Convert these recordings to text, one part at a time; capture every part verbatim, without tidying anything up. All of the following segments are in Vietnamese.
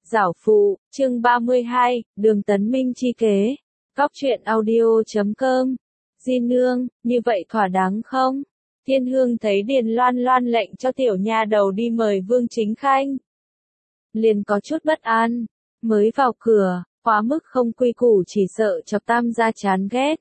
Giảo phụ, chương ba mươi hai, Đường Tấn Minh chi kế. Cóc truyện audio chấm com. Di nương, như vậy thỏa đáng không? Thiên Hương thấy Điền Loan Loan lệnh cho tiểu nha đầu đi mời Vương Chính Khanh. Liền có chút bất an, mới vào cửa, quá mức không quy củ chỉ sợ chọc Tam gia chán ghét.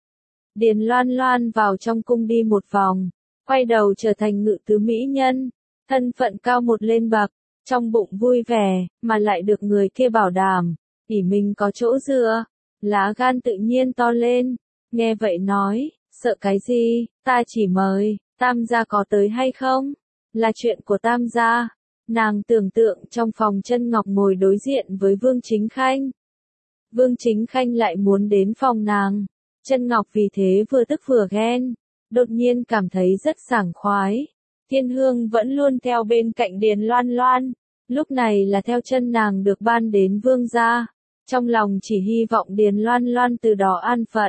Điền Loan Loan vào trong cung đi một vòng, quay đầu trở thành ngự tứ mỹ nhân, thân phận cao một lên bậc. Trong bụng vui vẻ, mà lại được người kia bảo đảm, ỷ mình có chỗ dựa, lá gan tự nhiên to lên, nghe vậy nói, sợ cái gì, ta chỉ mời, Tam gia có tới hay không, là chuyện của Tam gia. Nàng tưởng tượng trong phòng Chân Ngọc ngồi đối diện với Vương Chính Khanh. Vương Chính Khanh lại muốn đến phòng nàng, Chân Ngọc vì thế vừa tức vừa ghen, đột nhiên cảm thấy rất sảng khoái. Thiên Hương vẫn luôn theo bên cạnh Điền Loan Loan, lúc này là theo chân nàng được ban đến vương gia, trong lòng chỉ hy vọng Điền Loan Loan từ đó an phận.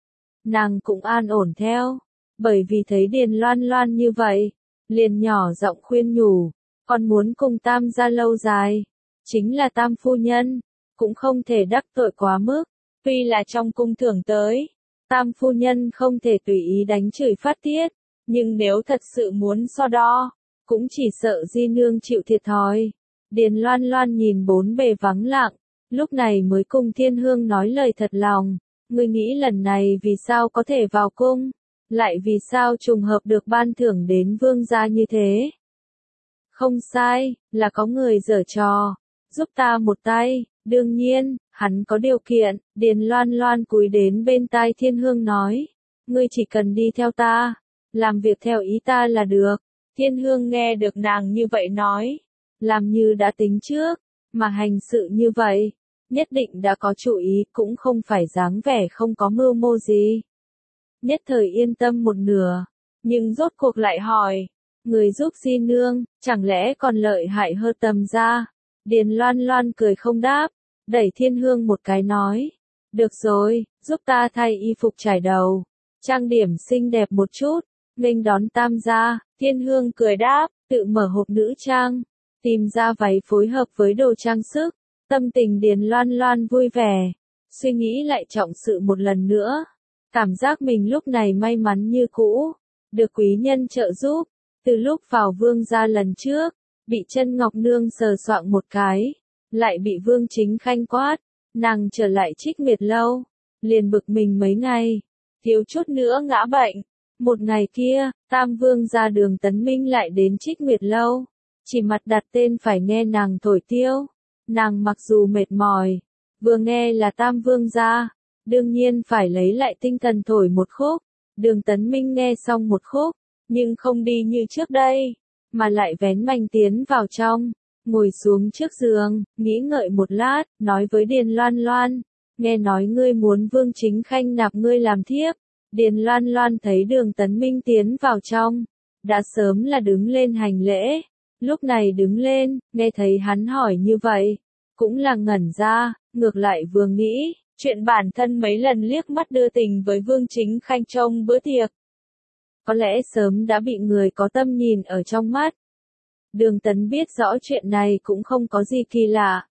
Nàng cũng an ổn theo, bởi vì thấy Điền Loan Loan như vậy, liền nhỏ giọng khuyên nhủ, còn muốn cùng Tam gia lâu dài, chính là Tam phu nhân, cũng không thể đắc tội quá mức, tuy là trong cung thưởng tới, Tam phu nhân không thể tùy ý đánh chửi phát tiết. Nhưng nếu thật sự muốn so đo, cũng chỉ sợ Di nương chịu thiệt thòi. Điền Loan Loan nhìn bốn bề vắng lặng, lúc này mới cùng Thiên Hương nói lời thật lòng. Ngươi nghĩ lần này vì sao có thể vào cung, lại vì sao trùng hợp được ban thưởng đến vương gia như thế? Không sai, là có người giở trò, giúp ta một tay, đương nhiên, hắn có điều kiện. Điền Loan Loan cúi đến bên tai Thiên Hương nói, ngươi chỉ cần đi theo ta, làm việc theo ý ta là được. Thiên Hương nghe được nàng như vậy nói, làm như đã tính trước, mà hành sự như vậy, nhất định đã có chủ ý, cũng không phải dáng vẻ không có mưu mô gì. Nhất thời yên tâm một nửa, nhưng rốt cuộc lại hỏi, người giúp Di nương, chẳng lẽ còn lợi hại hơn Tầm gia? Điền Loan Loan cười không đáp, đẩy Thiên Hương một cái nói, được rồi, giúp ta thay y phục trải đầu, trang điểm xinh đẹp một chút. Nghênh đón Tam gia. Thiên Hương cười đáp, tự mở hộp nữ trang, tìm ra váy phối hợp với đồ trang sức, tâm tình Điền Loan Loan vui vẻ, suy nghĩ lại trọng sự một lần nữa, cảm giác mình lúc này may mắn như cũ, được quý nhân trợ giúp, từ lúc vào vương gia lần trước, bị Chân Ngọc nương sờ soạng một cái, lại bị Vương Chính Khanh quát, nàng trở lại Trích Nguyệt lâu, liền bực mình mấy ngày, thiếu chút nữa ngã bệnh. Một ngày kia, Tam vương gia Đường Tấn Minh lại đến Trích Nguyệt lâu, chỉ mặt đặt tên phải nghe nàng thổi tiêu. Nàng mặc dù mệt mỏi, vừa nghe là Tam vương gia, đương nhiên phải lấy lại tinh thần thổi một khúc. Đường Tấn Minh nghe xong một khúc, nhưng không đi như trước đây, mà lại vén mành tiến vào trong, ngồi xuống trước giường, nghĩ ngợi một lát, nói với Điền Loan Loan, nghe nói ngươi muốn Vương Chính Khanh nạp ngươi làm thiếp. Điền Loan Loan thấy Đường Tấn Minh tiến vào trong, đã sớm là đứng lên hành lễ, lúc này đứng lên, nghe thấy hắn hỏi như vậy, cũng là ngẩn ra, ngược lại vừa nghĩ, chuyện bản thân mấy lần liếc mắt đưa tình với Vương Chính Khanh trong bữa tiệc. Có lẽ sớm đã bị người có tâm nhìn ở trong mắt. Đường Tấn biết rõ chuyện này cũng không có gì kỳ lạ.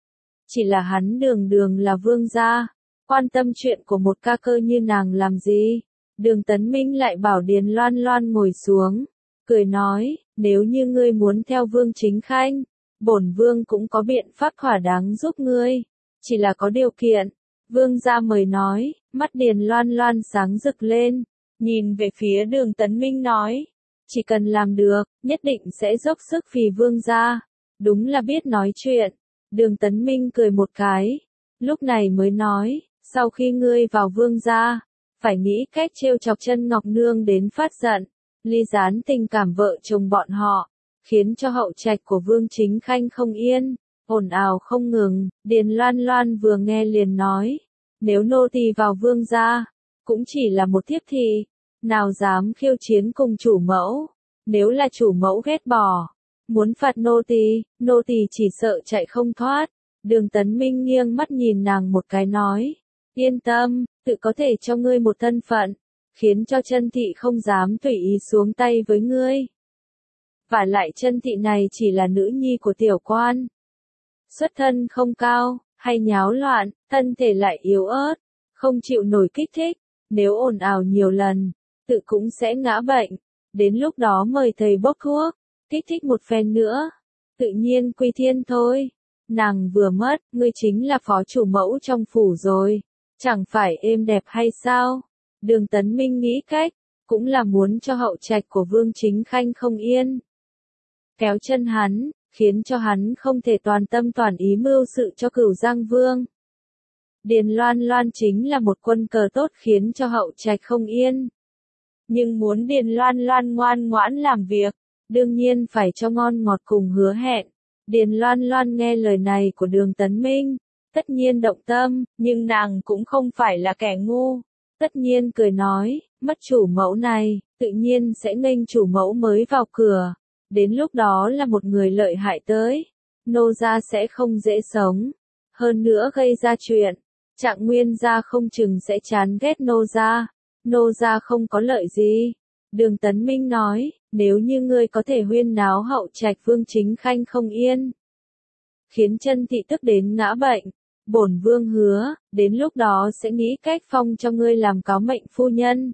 Chỉ là hắn đường đường là vương gia. Quan tâm chuyện của một ca cơ như nàng làm gì? Đường Tấn Minh lại bảo Điền Loan Loan ngồi xuống, cười nói, nếu như ngươi muốn theo Vương Chính Khanh, bổn vương cũng có biện pháp thỏa đáng giúp ngươi, chỉ là có điều kiện. Vương gia mời nói, mắt Điền Loan Loan sáng rực lên, nhìn về phía Đường Tấn Minh nói, chỉ cần làm được, nhất định sẽ dốc sức vì vương gia. Đúng là biết nói chuyện. Đường Tấn Minh cười một cái, lúc này mới nói, sau khi ngươi vào vương gia, phải nghĩ cách trêu chọc Chân Ngọc nương đến phát giận, ly gián tình cảm vợ chồng bọn họ, khiến cho hậu trạch của Vương Chính Khanh không yên, ồn ào không ngừng. Điền Loan Loan vừa nghe liền nói, nếu nô tỳ vào vương gia, cũng chỉ là một thiếp thị, nào dám khiêu chiến cùng chủ mẫu, nếu là chủ mẫu ghét bỏ, muốn phạt nô tỳ, nô tỳ chỉ sợ chạy không thoát. Đường Tấn Minh nghiêng mắt nhìn nàng một cái nói, yên tâm, tự có thể cho ngươi một thân phận, khiến cho Chân thị không dám tùy ý xuống tay với ngươi. Và lại Chân thị này chỉ là nữ nhi của tiểu quan. xuất thân không cao, hay nháo loạn, thân thể lại yếu ớt, không chịu nổi kích thích, nếu ồn ào nhiều lần, tự cũng sẽ ngã bệnh. Đến lúc đó mời thầy bốc thuốc, kích thích một phen nữa, tự nhiên quy thiên thôi. Nàng vừa mất, ngươi chính là phó chủ mẫu trong phủ rồi, chẳng phải êm đẹp hay sao? Đường Tấn Minh nghĩ cách, cũng là muốn cho hậu trạch của Vương Chính Khanh không yên. Kéo chân hắn, khiến cho hắn không thể toàn tâm toàn ý mưu sự cho Cửu Giang Vương. Điền Loan Loan chính là một quân cờ tốt khiến cho hậu trạch không yên. Nhưng muốn Điền Loan Loan ngoan ngoãn làm việc, đương nhiên phải cho ngon ngọt cùng hứa hẹn. Điền Loan Loan nghe lời này của Đường Tấn Minh, tất nhiên động tâm, nhưng nàng cũng không phải là kẻ ngu. Tất nhiên cười nói, mất chủ mẫu này, tự nhiên sẽ nghênh chủ mẫu mới vào cửa. Đến lúc đó là một người lợi hại tới. Nô gia sẽ không dễ sống. Hơn nữa gây ra chuyện. Trạng Nguyên gia không chừng sẽ chán ghét nô gia. Nô gia không có lợi gì. Đường Tấn Minh nói, nếu như ngươi có thể huyên náo hậu trạch Vương Chính Khanh không yên, khiến chân thị tức đến ngã bệnh, bổn vương hứa, đến lúc đó sẽ nghĩ cách phong cho ngươi làm cáo mệnh phu nhân.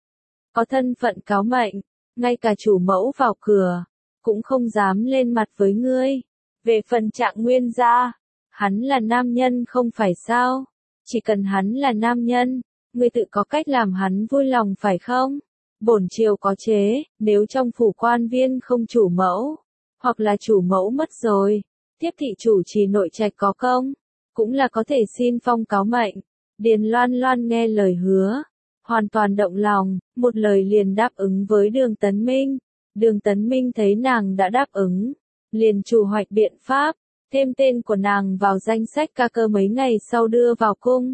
Có thân phận cáo mệnh, ngay cả chủ mẫu vào cửa, cũng không dám lên mặt với ngươi. Về phần Trạng Nguyên gia, hắn là nam nhân không phải sao? Chỉ cần hắn là nam nhân, ngươi tự có cách làm hắn vui lòng phải không? Bổn triều có chế, nếu trong phủ quan viên không chủ mẫu, hoặc là chủ mẫu mất rồi, tiếp thị chủ trì nội trạch có công, cũng là có thể xin phong cáo mệnh. Điền Loan Loan nghe lời hứa, hoàn toàn động lòng, một lời liền đáp ứng với Đường Tấn Minh. Đường Tấn Minh thấy nàng đã đáp ứng, liền chủ hoạch biện pháp, thêm tên của nàng vào danh sách ca cơ mấy ngày sau đưa vào cung.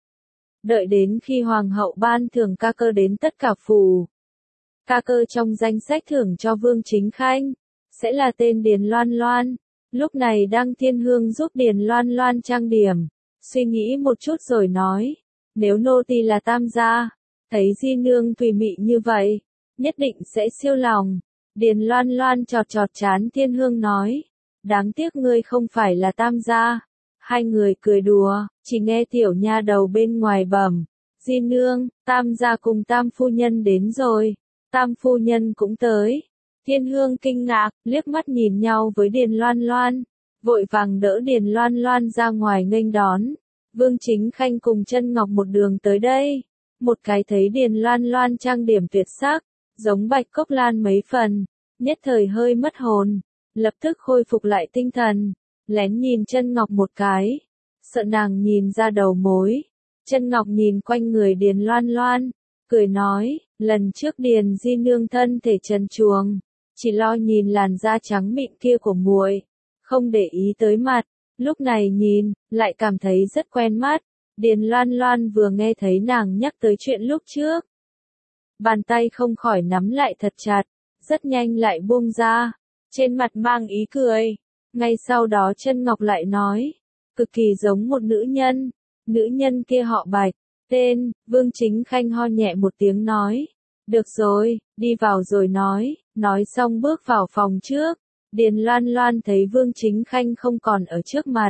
Đợi đến khi hoàng hậu ban thưởng ca cơ đến tất cả phủ, ca cơ trong danh sách thưởng cho Vương Chính Khanh sẽ là tên Điền Loan Loan. Lúc này Đăng Thiên Hương giúp Điền Loan Loan trang điểm, suy nghĩ một chút rồi nói, nếu nô tỳ là tam gia, thấy di nương tùy mị như vậy, nhất định sẽ siêu lòng. Điền Loan Loan chọt chọt chán Thiên Hương nói, đáng tiếc ngươi không phải là tam gia. Hai người cười đùa, chỉ nghe tiểu nha đầu bên ngoài bẩm, di nương, tam gia cùng tam phu nhân đến rồi. Tam phu nhân cũng tới. Thiên Hương kinh ngạc, liếc mắt nhìn nhau với Điền Loan Loan, vội vàng đỡ Điền Loan Loan ra ngoài nghênh đón. Vương Chính Khanh cùng Chân Ngọc một đường tới đây, một cái thấy Điền Loan Loan trang điểm tuyệt sắc, giống Bạch Cốc Lan mấy phần, nhất thời hơi mất hồn, lập tức khôi phục lại tinh thần, lén nhìn Chân Ngọc một cái, sợ nàng nhìn ra đầu mối. Chân Ngọc nhìn quanh người Điền Loan Loan, cười nói, lần trước Điền di nương thân thể trần truồng, chỉ lo nhìn làn da trắng mịn kia của muội, không để ý tới mặt, lúc này nhìn, lại cảm thấy rất quen mắt. Điền Loan Loan vừa nghe thấy nàng nhắc tới chuyện lúc trước, bàn tay không khỏi nắm lại thật chặt, rất nhanh lại buông ra, trên mặt mang ý cười. Ngay sau đó Chân Ngọc lại nói, cực kỳ giống một nữ nhân, nữ nhân kia họ Bạch, tên. Vương Chính Khanh ho nhẹ một tiếng nói, được rồi, đi vào rồi nói. Nói xong bước vào phòng trước, Điền Loan Loan thấy Vương Chính Khanh không còn ở trước mặt,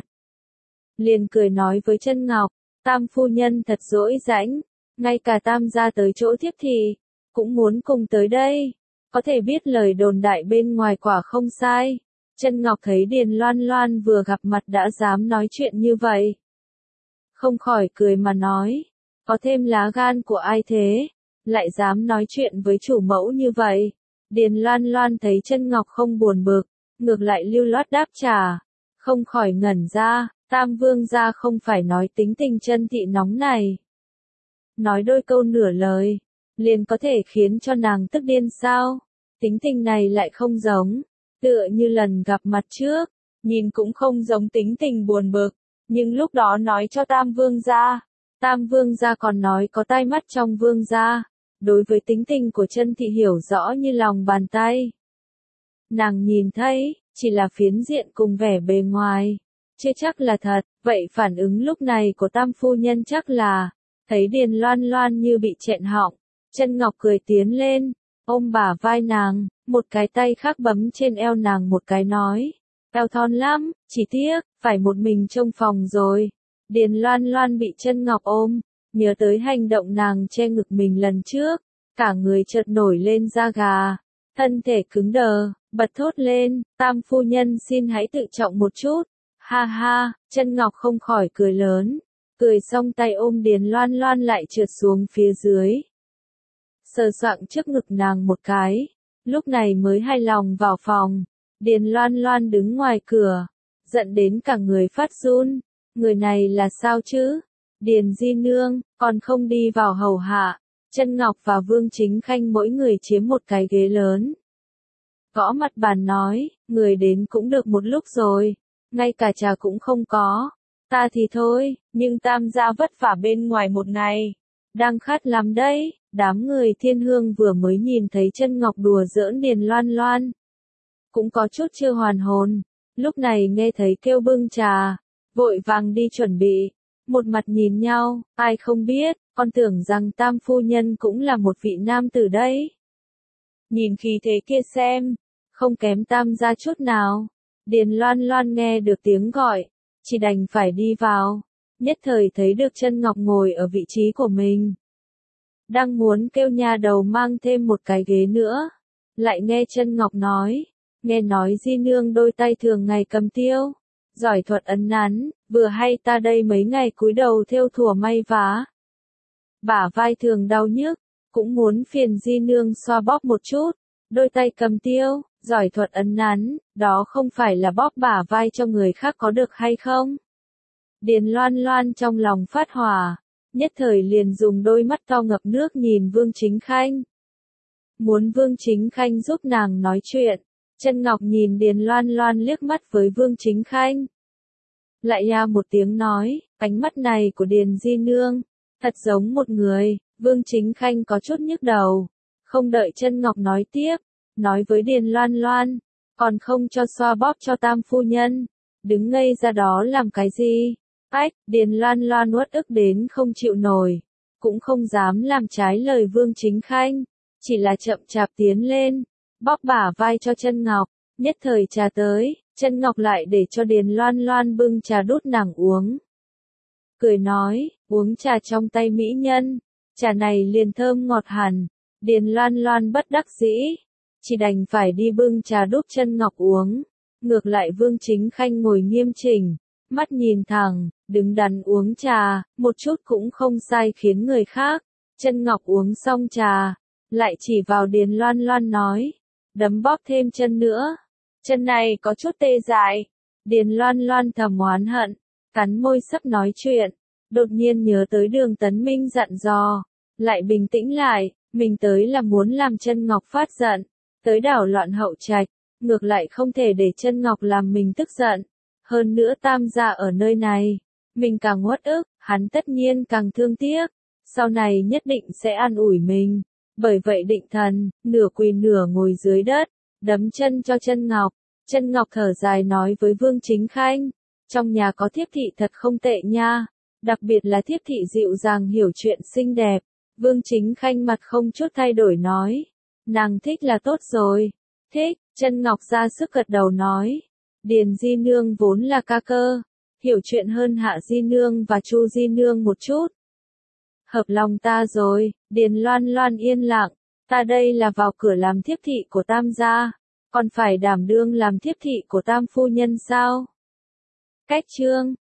liền cười nói với Chân Ngọc, tam phu nhân thật dỗi rãnh, ngay cả tam gia tới chỗ tiếp thì, cũng muốn cùng tới đây, có thể biết lời đồn đại bên ngoài quả không sai. Chân Ngọc thấy Điền Loan Loan vừa gặp mặt đã dám nói chuyện như vậy, không khỏi cười mà nói, có thêm lá gan của ai thế, lại dám nói chuyện với chủ mẫu như vậy. Điền Loan Loan thấy Chân Ngọc không buồn bực, ngược lại lưu loát đáp trả, không khỏi ngẩn ra, tam vương gia không phải nói tính tình Chân thị nóng này. Nói đôi câu nửa lời, liền có thể khiến cho nàng tức điên sao? Tính tình này lại không giống, tựa như lần gặp mặt trước, nhìn cũng không giống tính tình buồn bực, nhưng lúc đó nói cho tam vương gia, tam vương gia còn nói có tai mắt trong vương gia. Đối với tính tình của Chân thị hiểu rõ như lòng bàn tay. Nàng nhìn thấy, chỉ là phiến diện cùng vẻ bề ngoài, chưa chắc là thật, vậy phản ứng lúc này của tam phu nhân chắc là, thấy Điền Loan Loan như bị chẹn họng, Chân Ngọc cười tiến lên, ôm bả vai nàng, một cái tay khác bấm trên eo nàng một cái nói, eo thon lắm, chỉ tiếc, phải một mình trông phòng rồi. Điền Loan Loan bị Chân Ngọc ôm, nhớ tới hành động nàng che ngực mình lần trước, cả người chợt nổi lên da gà, thân thể cứng đờ, bật thốt lên, Tam phu nhân xin hãy tự trọng một chút. Ha ha, Chân Ngọc không khỏi cười lớn, cười xong tay ôm Điền Loan Loan lại trượt xuống phía dưới. Sờ soạng trước ngực nàng một cái, lúc này mới hài lòng vào phòng. Điền Loan Loan đứng ngoài cửa, giận đến cả người phát run, người này là sao chứ? Điền Di Nương, còn không đi vào hầu hạ. Chân Ngọc và Vương Chính Khanh mỗi người chiếm một cái ghế lớn. Gõ mặt bàn nói, người đến cũng được một lúc rồi, ngay cả trà cũng không có. Ta thì thôi, nhưng Tam gia vất vả bên ngoài một ngày, đang khát lắm đấy. Đám người Thiên Hương vừa mới nhìn thấy Chân Ngọc đùa giỡn Điền Loan Loan, cũng có chút chưa hoàn hồn, lúc này nghe thấy kêu bưng trà, vội vàng đi chuẩn bị, một mặt nhìn nhau, ai không biết, con tưởng rằng Tam phu nhân cũng là một vị nam tử đấy. Nhìn khí thế kia xem, không kém Tam gia chút nào. Điền Loan Loan nghe được tiếng gọi, chỉ đành phải đi vào, nhất thời thấy được Chân Ngọc ngồi ở vị trí của mình. Đang muốn kêu nhà đầu mang thêm một cái ghế nữa, lại nghe Chân Ngọc nói, nghe nói Di Nương đôi tay thường ngày cầm tiêu, giỏi thuật ấn nắn, vừa hay ta đây mấy ngày cúi đầu thêu thùa may vá, bả vai thường đau nhức, cũng muốn phiền Di Nương xoa bóp một chút. Đôi tay cầm tiêu, giỏi thuật ấn nắn, đó không phải là bóp bả vai cho người khác có được hay không? Điền Loan Loan trong lòng phát hỏa, nhất thời liền dùng đôi mắt to ngập nước nhìn Vương Chính Khanh. Muốn Vương Chính Khanh giúp nàng nói chuyện. Chân Ngọc nhìn Điền Loan Loan liếc mắt với Vương Chính Khanh. Lại ya một tiếng nói, ánh mắt này của Điền Di Nương, thật giống một người. Vương Chính Khanh có chút nhức đầu, không đợi Chân Ngọc nói tiếp, nói với Điền Loan Loan, còn không cho xoa bóp cho Tam phu nhân, đứng ngây ra đó làm cái gì? Ách, Điền Loan Loan uất ức đến không chịu nổi, cũng không dám làm trái lời Vương Chính Khanh, chỉ là chậm chạp tiến lên, bóp bả vai cho Chân Ngọc. Nhất thời trà tới, Chân Ngọc lại để cho Điền Loan Loan bưng trà đút nàng uống. Cười nói, uống trà trong tay mỹ nhân, trà này liền thơm ngọt hẳn. Điền Loan Loan bất đắc dĩ, chỉ đành phải đi bưng trà đút Chân Ngọc uống. Ngược lại Vương Chính Khanh ngồi nghiêm chỉnh, mắt nhìn thẳng, đứng đắn uống trà, một chút cũng không sai khiến người khác. Chân Ngọc uống xong trà, lại chỉ vào Điền Loan Loan nói, đấm bóp thêm chân nữa, chân này có chút tê dại. Điền Loan Loan thầm oán hận, cắn môi sắp nói chuyện, đột nhiên nhớ tới Đường Tấn Minh dặn dò, lại bình tĩnh lại, mình tới là muốn làm Chân Ngọc phát giận, tới đảo loạn hậu trạch, ngược lại không thể để Chân Ngọc làm mình tức giận. Hơn nữa Tam gia ở nơi này, mình càng uất ức, hắn tất nhiên càng thương tiếc, sau này nhất định sẽ an ủi mình. Bởi vậy định thần, nửa quỳ nửa ngồi dưới đất, đấm chân cho Chân Ngọc. Chân Ngọc thở dài nói với Vương Chính Khanh, trong nhà có thiếp thị thật không tệ nha, đặc biệt là thiếp thị dịu dàng hiểu chuyện xinh đẹp. Vương Chính Khanh mặt không chút thay đổi nói, nàng thích là tốt rồi. Thích. Chân Ngọc ra sức gật đầu nói, Điền Di Nương vốn là ca cơ, hiểu chuyện hơn Hạ Di Nương và Chu Di Nương một chút. Hợp lòng ta rồi. Điền Loan Loan yên lặng, ta đây là vào cửa làm thiếp thị của Tam gia, còn phải đảm đương làm thiếp thị của Tam phu nhân sao? Cách chương